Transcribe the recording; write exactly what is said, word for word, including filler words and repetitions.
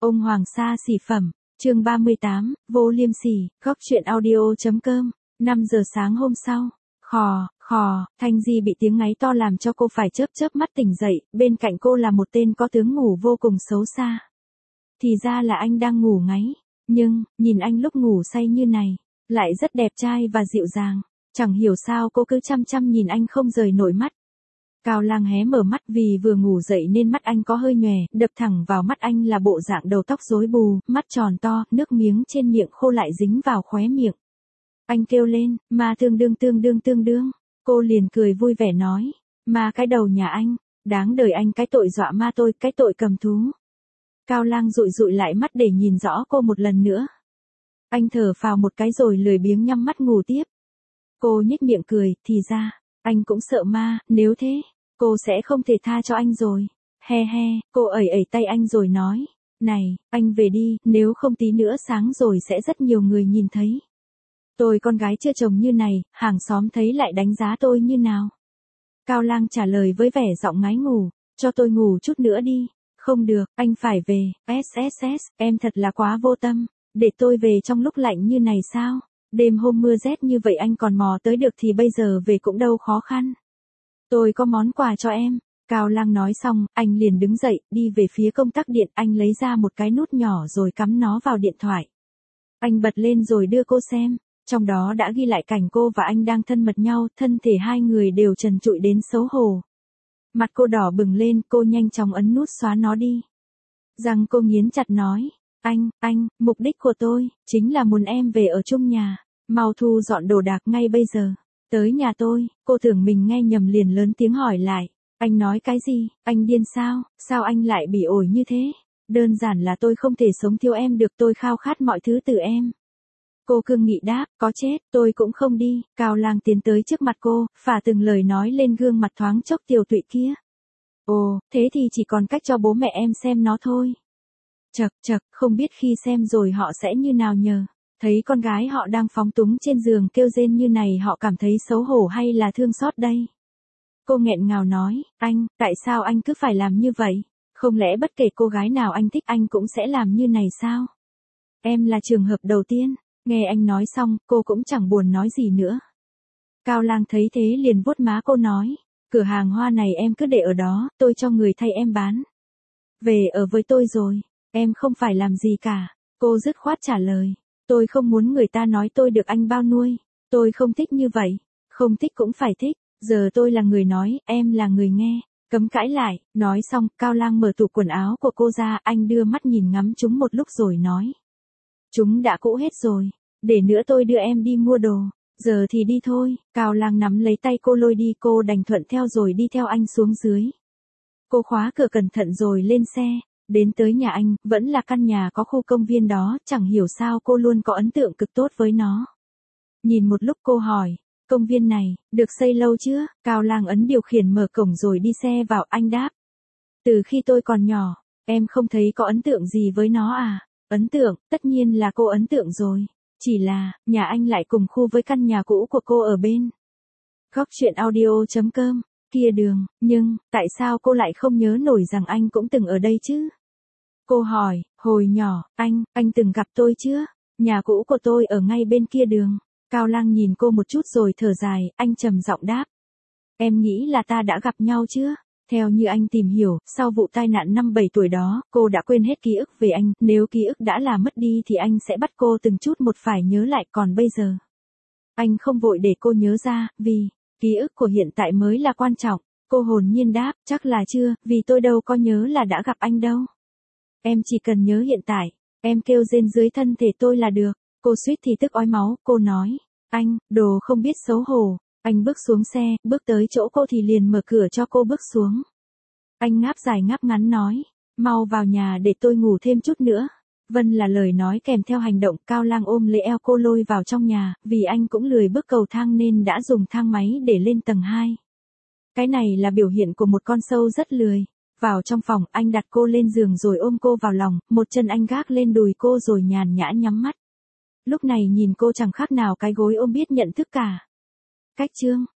Ông Hoàng Sa xỉ phẩm, chương ba mươi tám, vô liêm sỉ, góc chuyện audio.com, năm giờ sáng hôm sau, khò, khò, Thanh Di bị tiếng ngáy to làm cho cô phải chớp chớp mắt tỉnh dậy, bên cạnh cô là một tên có tướng ngủ vô cùng xấu xa. Thì ra là anh đang ngủ ngáy, nhưng, nhìn anh lúc ngủ say như này, lại rất đẹp trai và dịu dàng, chẳng hiểu sao cô cứ chăm chăm nhìn anh không rời nổi mắt. Cao Lang hé mở mắt vì vừa ngủ dậy nên mắt anh có hơi nhòe, đập thẳng vào mắt anh là bộ dạng đầu tóc rối bù, mắt tròn to, nước miếng trên miệng khô lại dính vào khóe miệng. Anh kêu lên, ma tương đương tương đương tương đương, cô liền cười vui vẻ nói, ma cái đầu nhà anh, đáng đời anh cái tội dọa ma tôi, cái tội cầm thú. Cao Lang dụi dụi lại mắt để nhìn rõ cô một lần nữa. Anh thở phào một cái rồi lười biếng nhắm mắt ngủ tiếp. Cô nhếch miệng cười, thì ra, anh cũng sợ ma, nếu thế, cô sẽ không thể tha cho anh rồi. He he, cô ẩy ẩy tay anh rồi nói, này, anh về đi, nếu không tí nữa sáng rồi sẽ rất nhiều người nhìn thấy. Tôi con gái chưa chồng như này, hàng xóm thấy lại đánh giá tôi như nào? Cao Lang trả lời với vẻ giọng ngái ngủ, cho tôi ngủ chút nữa đi. Không được, anh phải về, sss, em thật là quá vô tâm, để tôi về trong lúc lạnh như này sao? Đêm hôm mưa rét như vậy anh còn mò tới được thì bây giờ về cũng đâu khó khăn. Tôi có món quà cho em. Cao Lang nói xong, anh liền đứng dậy, đi về phía công tắc điện, anh lấy ra một cái nút nhỏ rồi cắm nó vào điện thoại. Anh bật lên rồi đưa cô xem, trong đó đã ghi lại cảnh cô và anh đang thân mật nhau, thân thể hai người đều trần trụi đến xấu hổ. Mặt cô đỏ bừng lên, cô nhanh chóng ấn nút xóa nó đi. Răng cô nghiến chặt nói, anh, anh, mục đích của tôi, chính là muốn em về ở chung nhà, mau thu dọn đồ đạc ngay bây giờ. Tới nhà tôi, cô tưởng mình nghe nhầm liền lớn tiếng hỏi lại, anh nói cái gì, anh điên sao, sao anh lại bị ổi như thế? Đơn giản là tôi không thể sống thiếu em được, tôi khao khát mọi thứ từ em. Cô cương nghị đáp, có chết, tôi cũng không đi. Cao Lang tiến tới trước mặt cô, phả từng lời nói lên gương mặt thoáng chốc tiều tụy kia. Ồ, thế thì chỉ còn cách cho bố mẹ em xem nó thôi. Chậc chậc, không biết khi xem rồi họ sẽ như nào nhờ. Thấy con gái họ đang phóng túng trên giường kêu rên như này họ cảm thấy xấu hổ hay là thương xót đây? Cô nghẹn ngào nói, anh, tại sao anh cứ phải làm như vậy? Không lẽ bất kể cô gái nào anh thích anh cũng sẽ làm như này sao? Em là trường hợp đầu tiên. Nghe anh nói xong, cô cũng chẳng buồn nói gì nữa. Cao Lang thấy thế liền vuốt má cô nói, cửa hàng hoa này em cứ để ở đó, tôi cho người thay em bán. Về ở với tôi rồi, em không phải làm gì cả. Cô dứt khoát trả lời, tôi không muốn người ta nói tôi được anh bao nuôi. Tôi không thích như vậy, không thích cũng phải thích. Giờ tôi là người nói, em là người nghe. Cấm cãi lại, nói xong, Cao Lang mở tủ quần áo của cô ra, anh đưa mắt nhìn ngắm chúng một lúc rồi nói. Chúng đã cũ hết rồi, để nữa tôi đưa em đi mua đồ, giờ thì đi thôi. Cao Lang nắm lấy tay cô lôi đi, cô đành thuận theo rồi đi theo anh xuống dưới. Cô khóa cửa cẩn thận rồi lên xe, đến tới nhà anh, vẫn là căn nhà có khu công viên đó, chẳng hiểu sao cô luôn có ấn tượng cực tốt với nó. Nhìn một lúc cô hỏi, công viên này, được xây lâu chưa? Cao Lang ấn điều khiển mở cổng rồi đi xe vào, anh đáp. Từ khi tôi còn nhỏ, em không thấy có ấn tượng gì với nó à? Ấn tượng, tất nhiên là cô ấn tượng rồi. Chỉ là, nhà anh lại cùng khu với căn nhà cũ của cô ở bên. Góc chuyện audio.com, kia đường, nhưng, tại sao cô lại không nhớ nổi rằng anh cũng từng ở đây chứ? Cô hỏi, hồi nhỏ, anh, anh từng gặp tôi chưa? Nhà cũ của tôi ở ngay bên kia đường. Cao Lang nhìn cô một chút rồi thở dài, anh trầm giọng đáp. Em nghĩ là ta đã gặp nhau chưa? Theo như anh tìm hiểu, sau vụ tai nạn năm bảy tuổi đó, cô đã quên hết ký ức về anh, nếu ký ức đã là mất đi thì anh sẽ bắt cô từng chút một phải nhớ lại, còn bây giờ. Anh không vội để cô nhớ ra, vì, ký ức của hiện tại mới là quan trọng. Cô hồn nhiên đáp, chắc là chưa, vì tôi đâu có nhớ là đã gặp anh đâu. Em chỉ cần nhớ hiện tại, em kêu rên dưới thân thể tôi là được. Cô suýt thì tức ói máu, cô nói, anh, đồ không biết xấu hổ. Anh bước xuống xe, bước tới chỗ cô thì liền mở cửa cho cô bước xuống. Anh ngáp dài ngáp ngắn nói, mau vào nhà để tôi ngủ thêm chút nữa. Vâng là lời nói kèm theo hành động. Cao Lang ôm lấy eo cô lôi vào trong nhà, vì anh cũng lười bước cầu thang nên đã dùng thang máy để lên tầng hai. Cái này là biểu hiện của một con sâu rất lười. Vào trong phòng, anh đặt cô lên giường rồi ôm cô vào lòng, một chân anh gác lên đùi cô rồi nhàn nhã nhắm mắt. Lúc này nhìn cô chẳng khác nào cái gối ôm biết nhận thức cả. Cách chương